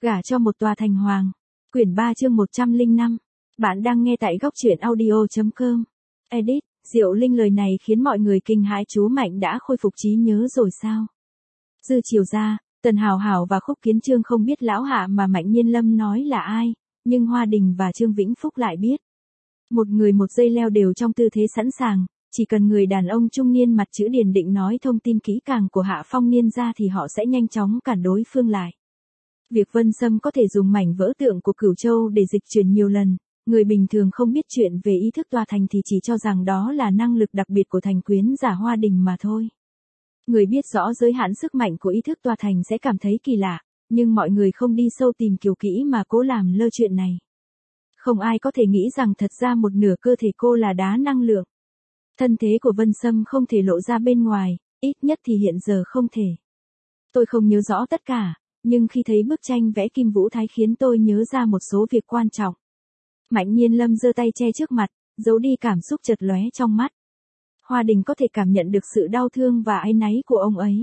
Gả cho một tòa thành hoàng. Quyển 3 chương 105. Bạn đang nghe tại góc truyện audio.com. Edit, Diệu Linh lời này khiến mọi người kinh hãi. Chú Mạnh đã khôi phục trí nhớ rồi sao? Dư Chiều ra, Tần Hào Hào và Khúc Kiến Chương không biết lão hạ mà Mạnh Nhiên Lâm nói là ai, nhưng Hoa Đình và Trương Vĩnh Phúc lại biết. Một người một dây leo đều trong tư thế sẵn sàng, chỉ cần người đàn ông trung niên mặt chữ Điền Định nói thông tin kỹ càng của Hạ Phong Niên ra thì họ sẽ nhanh chóng cản đối phương lại. Việc Vân Sâm có thể dùng mảnh vỡ tượng của Cửu Châu để dịch chuyển nhiều lần, người bình thường không biết chuyện về ý thức tòa thành thì chỉ cho rằng đó là năng lực đặc biệt của thành quyến giả Hoa Đình mà thôi. Người biết rõ giới hạn sức mạnh của ý thức tòa thành sẽ cảm thấy kỳ lạ, nhưng mọi người không đi sâu tìm hiểu kỹ mà cố làm lơ chuyện này. Không ai có thể nghĩ rằng thật ra một nửa cơ thể cô là đá năng lượng. Thân thế của Vân Sâm không thể lộ ra bên ngoài, ít nhất thì hiện giờ không thể. Tôi không nhớ rõ tất cả, nhưng khi thấy bức tranh vẽ Kim Vũ Thái khiến tôi nhớ ra một số việc quan trọng. Mạnh Nhiên Lâm giơ tay che trước mặt, giấu đi cảm xúc chợt lóe trong mắt. Hoa Đình có thể cảm nhận được sự đau thương và áy náy của ông ấy.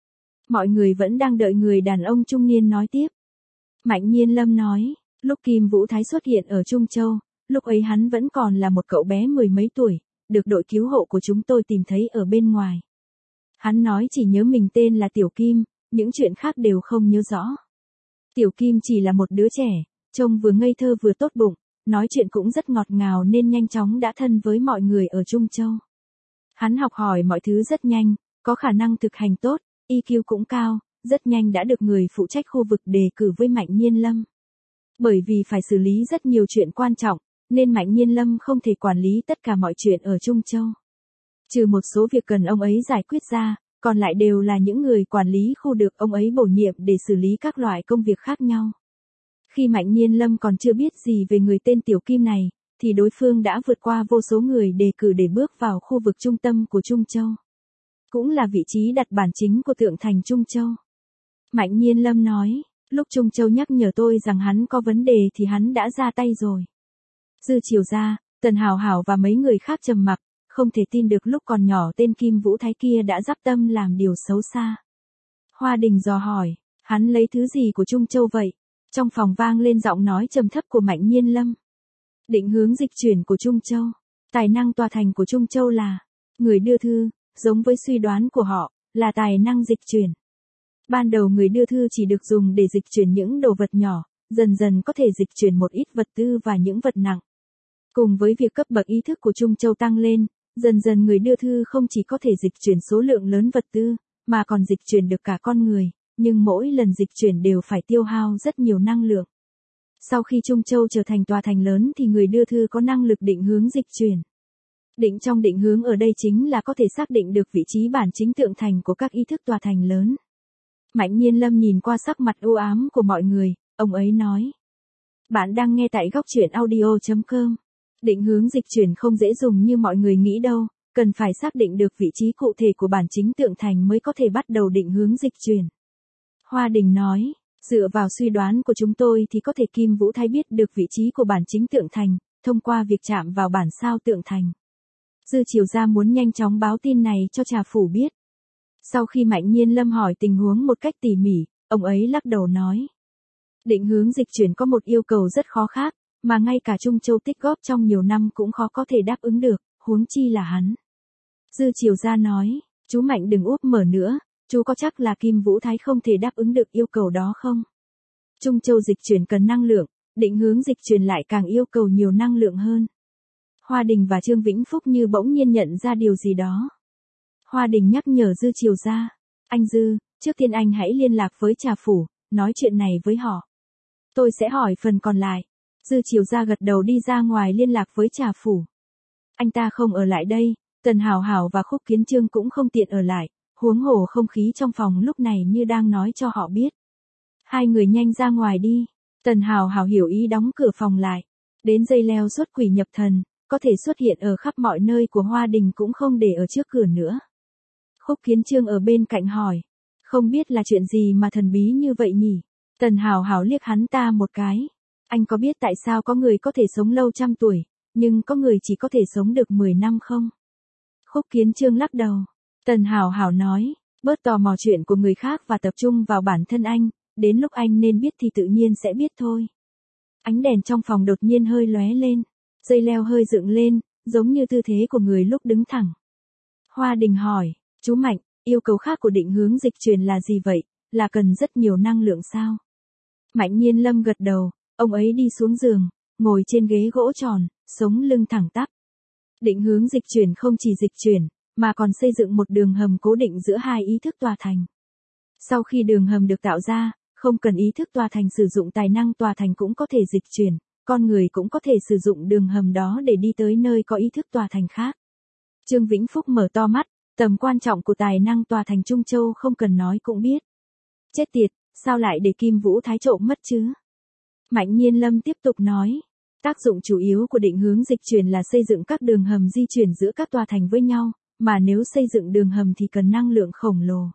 Mọi người vẫn đang đợi người đàn ông trung niên nói tiếp. Mạnh Nhiên Lâm nói, lúc Kim Vũ Thái xuất hiện ở Trung Châu, lúc ấy hắn vẫn còn là một cậu bé mười mấy tuổi, được đội cứu hộ của chúng tôi tìm thấy ở bên ngoài. Hắn nói chỉ nhớ mình tên là Tiểu Kim, những chuyện khác đều không nhớ rõ. Tiểu Kim chỉ là một đứa trẻ, trông vừa ngây thơ vừa tốt bụng, nói chuyện cũng rất ngọt ngào nên nhanh chóng đã thân với mọi người ở Trung Châu. Hắn học hỏi mọi thứ rất nhanh, có khả năng thực hành tốt, EQ cũng cao, rất nhanh đã được người phụ trách khu vực đề cử với Mạnh Nhiên Lâm. Bởi vì phải xử lý rất nhiều chuyện quan trọng, nên Mạnh Nhiên Lâm không thể quản lý tất cả mọi chuyện ở Trung Châu. Trừ một số việc cần ông ấy giải quyết ra, còn lại đều là những người quản lý khu được ông ấy bổ nhiệm để xử lý các loại công việc khác nhau. Khi Mạnh Nhiên Lâm còn chưa biết gì về người tên Tiểu Kim này, thì đối phương đã vượt qua vô số người đề cử để bước vào khu vực trung tâm của Trung Châu. Cũng là vị trí đặt bản chính của tượng thành Trung Châu. Mạnh Nhiên Lâm nói, lúc Trung Châu nhắc nhở tôi rằng hắn có vấn đề thì hắn đã ra tay rồi. Dư Chiều ra, Tần Hào Hào và mấy người khác trầm mặc, không thể tin được lúc còn nhỏ tên Kim Vũ Thái kia đã dắp tâm làm điều xấu xa. Hoa Đình dò hỏi, hắn lấy thứ gì của Trung Châu vậy? Trong phòng vang lên giọng nói trầm thấp của Mạnh Nhiên Lâm. Định hướng dịch chuyển của Trung Châu. Tài năng tòa thành của Trung Châu là, người đưa thư, giống với suy đoán của họ, là tài năng dịch chuyển. Ban đầu người đưa thư chỉ được dùng để dịch chuyển những đồ vật nhỏ, dần dần có thể dịch chuyển một ít vật tư và những vật nặng. Cùng với việc cấp bậc ý thức của Trung Châu tăng lên, dần dần người đưa thư không chỉ có thể dịch chuyển số lượng lớn vật tư, mà còn dịch chuyển được cả con người, nhưng mỗi lần dịch chuyển đều phải tiêu hao rất nhiều năng lượng. Sau khi Trung Châu trở thành tòa thành lớn thì người đưa thư có năng lực định hướng dịch chuyển. Định hướng ở đây chính là có thể xác định được vị trí bản chính tượng thành của các ý thức tòa thành lớn. Mạnh Nhiên Lâm nhìn qua sắc mặt u ám của mọi người, ông ấy nói. Bạn đang nghe tại góc truyện audio.com. Định hướng dịch chuyển không dễ dùng như mọi người nghĩ đâu, cần phải xác định được vị trí cụ thể của bản chính tượng thành mới có thể bắt đầu định hướng dịch chuyển. Hoa Đình nói, dựa vào suy đoán của chúng tôi thì có thể Kim Vũ Thái biết được vị trí của bản chính tượng thành, thông qua việc chạm vào bản sao tượng thành. Dư Chiều ra muốn nhanh chóng báo tin này cho Trà Phủ biết. Sau khi Mạnh Nhiên Lâm hỏi tình huống một cách tỉ mỉ, ông ấy lắc đầu nói. Định hướng dịch chuyển có một yêu cầu rất khó khác, mà ngay cả Trung Châu tích góp trong nhiều năm cũng khó có thể đáp ứng được, huống chi là hắn. Dư Chiều ra nói, chú Mạnh đừng úp mở nữa, chú có chắc là Kim Vũ Thái không thể đáp ứng được yêu cầu đó không? Trung Châu dịch chuyển cần năng lượng, định hướng dịch chuyển lại càng yêu cầu nhiều năng lượng hơn. Hoa Đình và Trương Vĩnh Phúc như bỗng nhiên nhận ra điều gì đó. Hoa Đình nhắc nhở Dư Chiều ra, anh Dư, trước tiên anh hãy liên lạc với Trà Phủ, nói chuyện này với họ. Tôi sẽ hỏi phần còn lại. Dư Chiều ra gật đầu đi ra ngoài liên lạc với Trà Phủ. Anh ta không ở lại đây, Tần Hào Hào và Khúc Kiến Chương cũng không tiện ở lại, huống hồ không khí trong phòng lúc này như đang nói cho họ biết. Hai người nhanh ra ngoài đi. Tần Hào Hào hiểu ý đóng cửa phòng lại. Đến dây leo xuất quỷ nhập thần, có thể xuất hiện ở khắp mọi nơi của Hoa Đình cũng không để ở trước cửa nữa. Khúc Kiến Chương ở bên cạnh hỏi, không biết là chuyện gì mà thần bí như vậy nhỉ? Tần Hào Hào liếc hắn ta một cái. Anh có biết tại sao có người có thể sống lâu trăm tuổi, nhưng có người chỉ có thể sống được 10 năm không? Khúc Kiến Chương lắc đầu. Tần Hào Hào nói, bớt tò mò chuyện của người khác và tập trung vào bản thân anh, đến lúc anh nên biết thì tự nhiên sẽ biết thôi. Ánh đèn trong phòng đột nhiên hơi lóe lên, dây leo hơi dựng lên, giống như tư thế của người lúc đứng thẳng. Hoa Đình hỏi, chú Mạnh, yêu cầu khác của định hướng dịch chuyển là gì vậy, là cần rất nhiều năng lượng sao? Mạnh Nhiên Lâm gật đầu, ông ấy đi xuống giường, ngồi trên ghế gỗ tròn, sống lưng thẳng tắp. Định hướng dịch chuyển không chỉ dịch chuyển, mà còn xây dựng một đường hầm cố định giữa hai ý thức tòa thành. Sau khi đường hầm được tạo ra, không cần ý thức tòa thành sử dụng tài năng tòa thành cũng có thể dịch chuyển, con người cũng có thể sử dụng đường hầm đó để đi tới nơi có ý thức tòa thành khác. Trương Vĩnh Phúc mở to mắt, tầm quan trọng của tài năng tòa thành Trung Châu không cần nói cũng biết. Chết tiệt, sao lại để Kim Vũ Thái trộm mất chứ? Mạnh Nhiên Lâm tiếp tục nói, tác dụng chủ yếu của định hướng dịch chuyển là xây dựng các đường hầm di chuyển giữa các tòa thành với nhau, mà nếu xây dựng đường hầm thì cần năng lượng khổng lồ.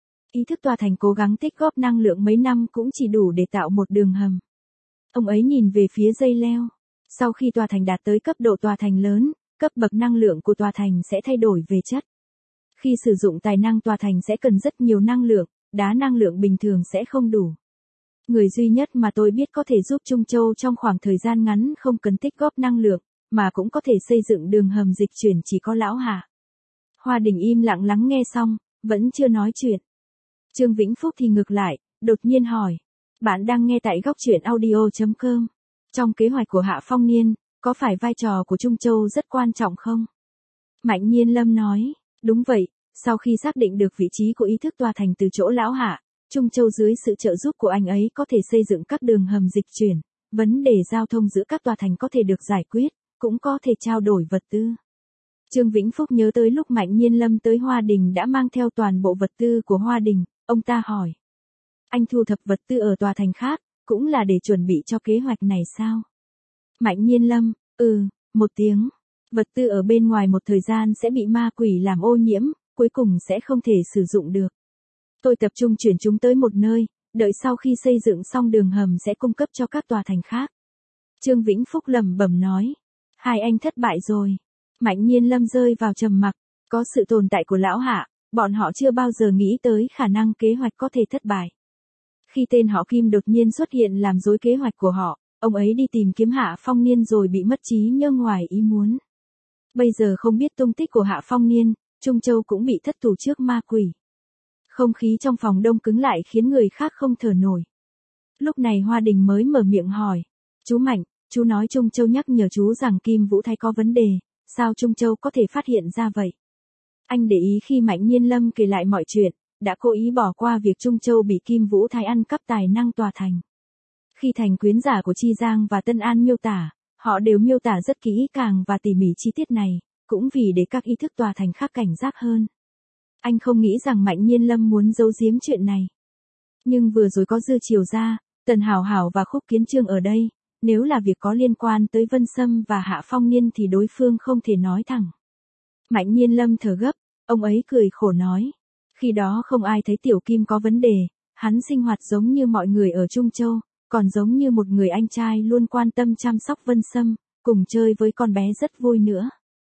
Ý thức tòa thành cố gắng tích góp năng lượng mấy năm cũng chỉ đủ để tạo một đường hầm. Ông ấy nhìn về phía dây leo. Sau khi tòa thành đạt tới cấp độ tòa thành lớn, cấp bậc năng lượng của tòa thành sẽ thay đổi về chất. Khi sử dụng tài năng tòa thành sẽ cần rất nhiều năng lượng, đá năng lượng bình thường sẽ không đủ. Người duy nhất mà tôi biết có thể giúp Trung Châu trong khoảng thời gian ngắn không cần tích góp năng lượng, mà cũng có thể xây dựng đường hầm dịch chuyển chỉ có Lão Hạ. Hoa Đình im lặng lắng nghe xong, vẫn chưa nói chuyện. Trương Vĩnh Phúc thì ngược lại, đột nhiên hỏi. Bạn đang nghe tại góc truyện audio.com. Trong kế hoạch của Hạ Phong Niên, có phải vai trò của Trung Châu rất quan trọng không? Mạnh Nhiên Lâm nói, đúng vậy, sau khi xác định được vị trí của ý thức tòa thành từ chỗ Lão Hạ, Trung Châu dưới sự trợ giúp của anh ấy có thể xây dựng các đường hầm dịch chuyển, vấn đề giao thông giữa các tòa thành có thể được giải quyết, cũng có thể trao đổi vật tư. Trương Vĩnh Phúc nhớ tới lúc Mạnh Nhiên Lâm tới Hoa Đình đã mang theo toàn bộ vật tư của Hoa Đình, ông ta hỏi. Anh thu thập vật tư ở tòa thành khác, cũng là để chuẩn bị cho kế hoạch này sao? Mạnh Nhiên Lâm, một tiếng. Vật tư ở bên ngoài một thời gian sẽ bị ma quỷ làm ô nhiễm, cuối cùng sẽ không thể sử dụng được. Tôi tập trung chuyển chúng tới một nơi, đợi sau khi xây dựng xong đường hầm sẽ cung cấp cho các tòa thành khác. Trương Vĩnh Phúc lẩm bẩm nói. Hai anh thất bại rồi. Mạnh Nhiên Lâm rơi vào trầm mặc, có sự tồn tại của Lão Hạ, bọn họ chưa bao giờ nghĩ tới khả năng kế hoạch có thể thất bại. Khi tên họ Kim đột nhiên xuất hiện làm rối kế hoạch của họ, ông ấy đi tìm kiếm Hạ Phong Niên rồi bị mất trí nhớ ngoài ý muốn. Bây giờ không biết tung tích của Hạ Phong Niên, Trung Châu cũng bị thất thủ trước ma quỷ. Không khí trong phòng đông cứng lại khiến người khác không thở nổi. Lúc này Hoa Đình mới mở miệng hỏi. Chú Mạnh, chú nói Trung Châu nhắc nhở chú rằng Kim Vũ Thái có vấn đề, sao Trung Châu có thể phát hiện ra vậy? Anh để ý khi Mạnh Nhiên Lâm kể lại mọi chuyện, đã cố ý bỏ qua việc Trung Châu bị Kim Vũ Thái ăn cắp tài năng tòa thành. Khi thành quyến giả của Chi Giang và Tân An miêu tả, họ đều miêu tả rất kỹ càng và tỉ mỉ chi tiết này, cũng vì để các ý thức tòa thành khác cảnh giác hơn. Anh không nghĩ rằng Mạnh Nhiên Lâm muốn giấu giếm chuyện này. Nhưng vừa rồi có Dư Triều ra, Tần Hảo Hảo và Khúc Kiến Trương ở đây, nếu là việc có liên quan tới Vân Sâm và Hạ Phong Niên thì đối phương không thể nói thẳng. Mạnh Nhiên Lâm thở gấp, ông ấy cười khổ nói. Khi đó không ai thấy Tiểu Kim có vấn đề, hắn sinh hoạt giống như mọi người ở Trung Châu, còn giống như một người anh trai luôn quan tâm chăm sóc Vân Sâm, cùng chơi với con bé rất vui nữa.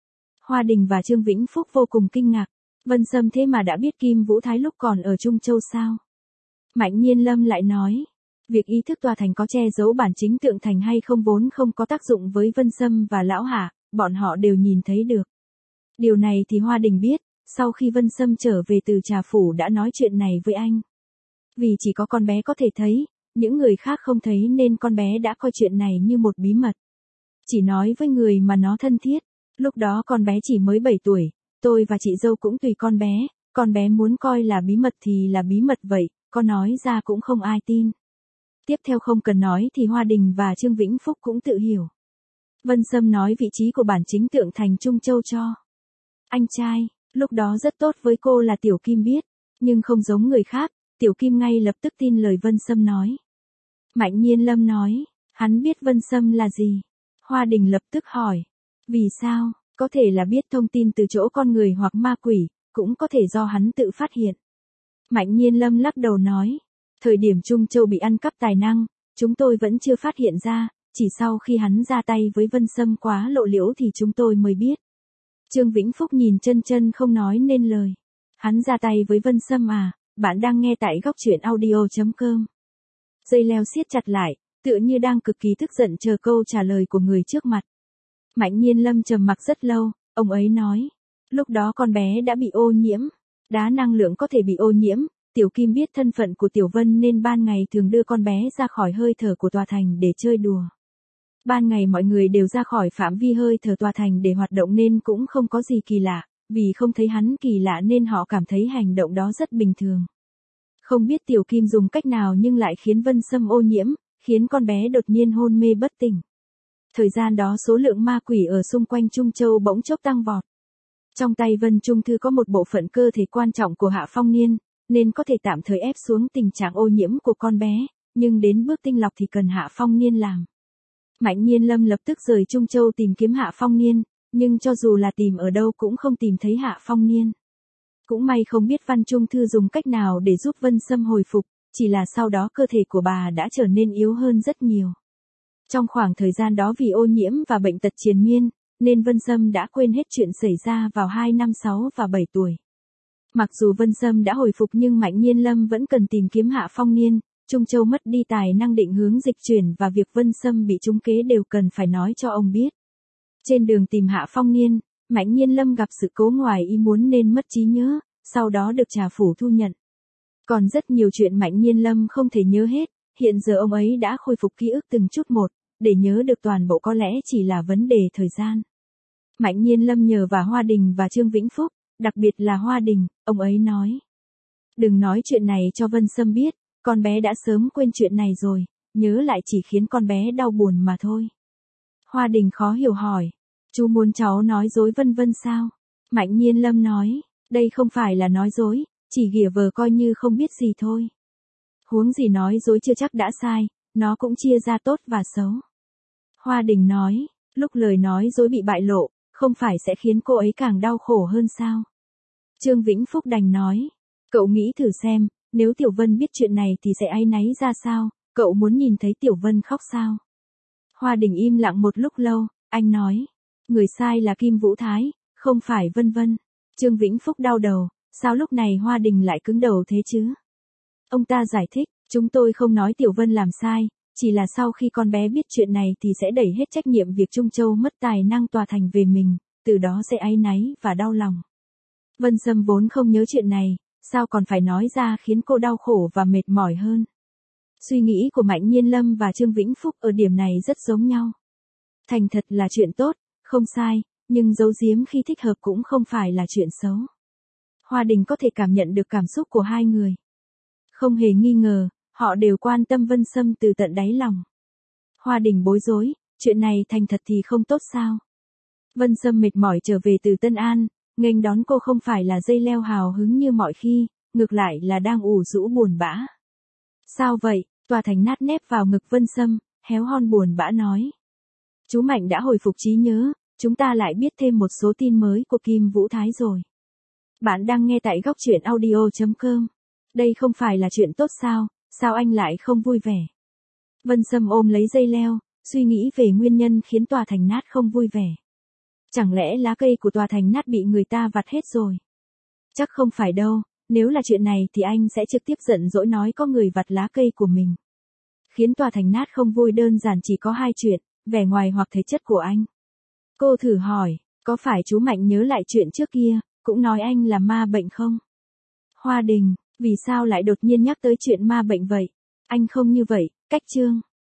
Hoa Đình và Trương Vĩnh Phúc vô cùng kinh ngạc, Vân Sâm thế mà đã biết Kim Vũ Thái lúc còn ở Trung Châu sao? Mạnh Nhiên Lâm lại nói, việc ý thức tòa thành có che giấu bản chính tượng thành hay không vốn không có tác dụng với Vân Sâm và Lão Hạ, bọn họ đều nhìn thấy được. Điều này thì Hoa Đình biết, sau khi Vân Sâm trở về từ Trà Phủ đã nói chuyện này với anh. Vì chỉ có con bé có thể thấy, những người khác không thấy nên con bé đã coi chuyện này như một bí mật. Chỉ nói với người mà nó thân thiết, lúc đó con bé chỉ mới 7 tuổi, tôi và chị dâu cũng tùy con bé muốn coi là bí mật thì là bí mật vậy, có nói ra cũng không ai tin. Tiếp theo không cần nói thì Hoa Đình và Trương Vĩnh Phúc cũng tự hiểu. Vân Sâm nói vị trí của bản chính tượng thành Trung Châu cho anh trai, lúc đó rất tốt với cô là Tiểu Kim biết, nhưng không giống người khác, Tiểu Kim ngay lập tức tin lời Vân Sâm nói. Mạnh Nhiên Lâm nói, hắn biết Vân Sâm là gì? Hoa Đình lập tức hỏi, vì sao? Có thể là biết thông tin từ chỗ con người hoặc ma quỷ, cũng có thể do hắn tự phát hiện. Mạnh Nhiên Lâm lắc đầu nói, thời điểm Trung Châu bị ăn cắp tài năng, chúng tôi vẫn chưa phát hiện ra, chỉ sau khi hắn ra tay với Vân Sâm quá lộ liễu thì chúng tôi mới biết. Trương Vĩnh Phúc nhìn chân chân không nói nên lời. Hắn ra tay với Vân Sâm à? Bạn đang nghe tại góc truyện audio.com. Dây leo siết chặt lại, tựa như đang cực kỳ tức giận chờ câu trả lời của người trước mặt. Mạnh Nhiên Lâm trầm mặc rất lâu, ông ấy nói. Lúc đó con bé đã bị ô nhiễm. Đá năng lượng có thể bị ô nhiễm, Tiểu Kim biết thân phận của Tiểu Vân nên ban ngày thường đưa con bé ra khỏi hơi thở của tòa thành để chơi đùa. Ban ngày mọi người đều ra khỏi phạm vi hơi thở tòa thành để hoạt động nên cũng không có gì kỳ lạ, vì không thấy hắn kỳ lạ nên họ cảm thấy hành động đó rất bình thường. Không biết Tiểu Kim dùng cách nào nhưng lại khiến Vân Sâm ô nhiễm, khiến con bé đột nhiên hôn mê bất tỉnh. Thời gian đó số lượng ma quỷ ở xung quanh Trung Châu bỗng chốc tăng vọt. Trong tay Vân Trung Thư có một bộ phận cơ thể quan trọng của Hạ Phong Niên, nên có thể tạm thời ép xuống tình trạng ô nhiễm của con bé, nhưng đến bước tinh lọc thì cần Hạ Phong Niên làm. Mạnh Nhiên Lâm lập tức rời Trung Châu tìm kiếm Hạ Phong Niên, nhưng cho dù là tìm ở đâu cũng không tìm thấy Hạ Phong Niên. Cũng may không biết Văn Trung Thư dùng cách nào để giúp Vân Sâm hồi phục, chỉ là sau đó cơ thể của bà đã trở nên yếu hơn rất nhiều. Trong khoảng thời gian đó vì ô nhiễm và bệnh tật triền miên, nên Vân Sâm đã quên hết chuyện xảy ra vào 2 năm 6 và 7 tuổi. Mặc dù Vân Sâm đã hồi phục nhưng Mạnh Nhiên Lâm vẫn cần tìm kiếm Hạ Phong Niên, Trung Châu mất đi tài năng định hướng dịch chuyển và việc Vân Sâm bị trúng kế đều cần phải nói cho ông biết. Trên đường tìm Hạ Phong Niên, Mạnh Nhiên Lâm gặp sự cố ngoài ý muốn nên mất trí nhớ, sau đó được Trà Phủ thu nhận. Còn rất nhiều chuyện Mạnh Nhiên Lâm không thể nhớ hết, hiện giờ ông ấy đã khôi phục ký ức từng chút một, để nhớ được toàn bộ có lẽ chỉ là vấn đề thời gian. Mạnh Nhiên Lâm nhờ vào Hoa Đình và Trương Vĩnh Phúc, đặc biệt là Hoa Đình, ông ấy nói. Đừng nói chuyện này cho Vân Sâm biết, con bé đã sớm quên chuyện này rồi, nhớ lại chỉ khiến con bé đau buồn mà thôi. Hoa Đình khó hiểu hỏi, chú muốn cháu nói dối Vân Vân sao? Mạnh Nhiên Lâm nói, đây không phải là nói dối, chỉ ghỉa vờ coi như không biết gì thôi. Huống gì nói dối chưa chắc đã sai, nó cũng chia ra tốt và xấu. Hoa Đình nói, lúc lời nói dối bị bại lộ, không phải sẽ khiến cô ấy càng đau khổ hơn sao? Trương Vĩnh Phúc đành nói, cậu nghĩ thử xem, nếu Tiểu Vân biết chuyện này thì sẽ áy náy ra sao, cậu muốn nhìn thấy Tiểu Vân khóc sao? Hoa Đình im lặng một lúc lâu, anh nói, người sai là Kim Vũ Thái, không phải Vân Vân. Trương Vĩnh Phúc đau đầu, sao lúc này Hoa Đình lại cứng đầu thế chứ? Ông ta giải thích, chúng tôi không nói Tiểu Vân làm sai, chỉ là sau khi con bé biết chuyện này thì sẽ đẩy hết trách nhiệm việc Trung Châu mất tài năng tòa thành về mình, từ đó sẽ áy náy và đau lòng. Vân Sâm vốn không nhớ chuyện này, sao còn phải nói ra khiến cô đau khổ và mệt mỏi hơn. Suy nghĩ của Mạnh Nhiên Lâm và Trương Vĩnh Phúc ở điểm này rất giống nhau. Thành thật là chuyện tốt, không sai, nhưng giấu giếm khi thích hợp cũng không phải là chuyện xấu. Hoa Đình có thể cảm nhận được cảm xúc của hai người. Không hề nghi ngờ, họ đều quan tâm Vân Sâm từ tận đáy lòng. Hoa Đình bối rối, chuyện này thành thật thì không tốt sao? Vân Sâm mệt mỏi trở về từ Tân An, nghênh đón cô không phải là dây leo hào hứng như mọi khi, ngược lại là đang ủ rũ buồn bã. Sao vậy? Tòa thành nát nép vào ngực Vân Sâm, héo hon buồn bã nói. Chú Mạnh đã hồi phục trí nhớ, chúng ta lại biết thêm một số tin mới của Kim Vũ Thái rồi. Bạn đang nghe tại góc truyện audio.com. Đây không phải là chuyện tốt sao, sao anh lại không vui vẻ? Vân Sâm ôm lấy dây leo, suy nghĩ về nguyên nhân khiến tòa thành nát không vui vẻ. Chẳng lẽ lá cây của tòa thành nát bị người ta vặt hết rồi? Chắc không phải đâu, nếu là chuyện này thì anh sẽ trực tiếp giận dỗi nói có người vặt lá cây của mình. Khiến tòa thành nát không vui đơn giản chỉ có hai chuyện, vẻ ngoài hoặc thể chất của anh. Cô thử hỏi, có phải chú Mạnh nhớ lại chuyện trước kia, cũng nói anh là ma bệnh không? Hoa Đình, vì sao lại đột nhiên nhắc tới chuyện ma bệnh vậy? Anh không như vậy, cách Trương.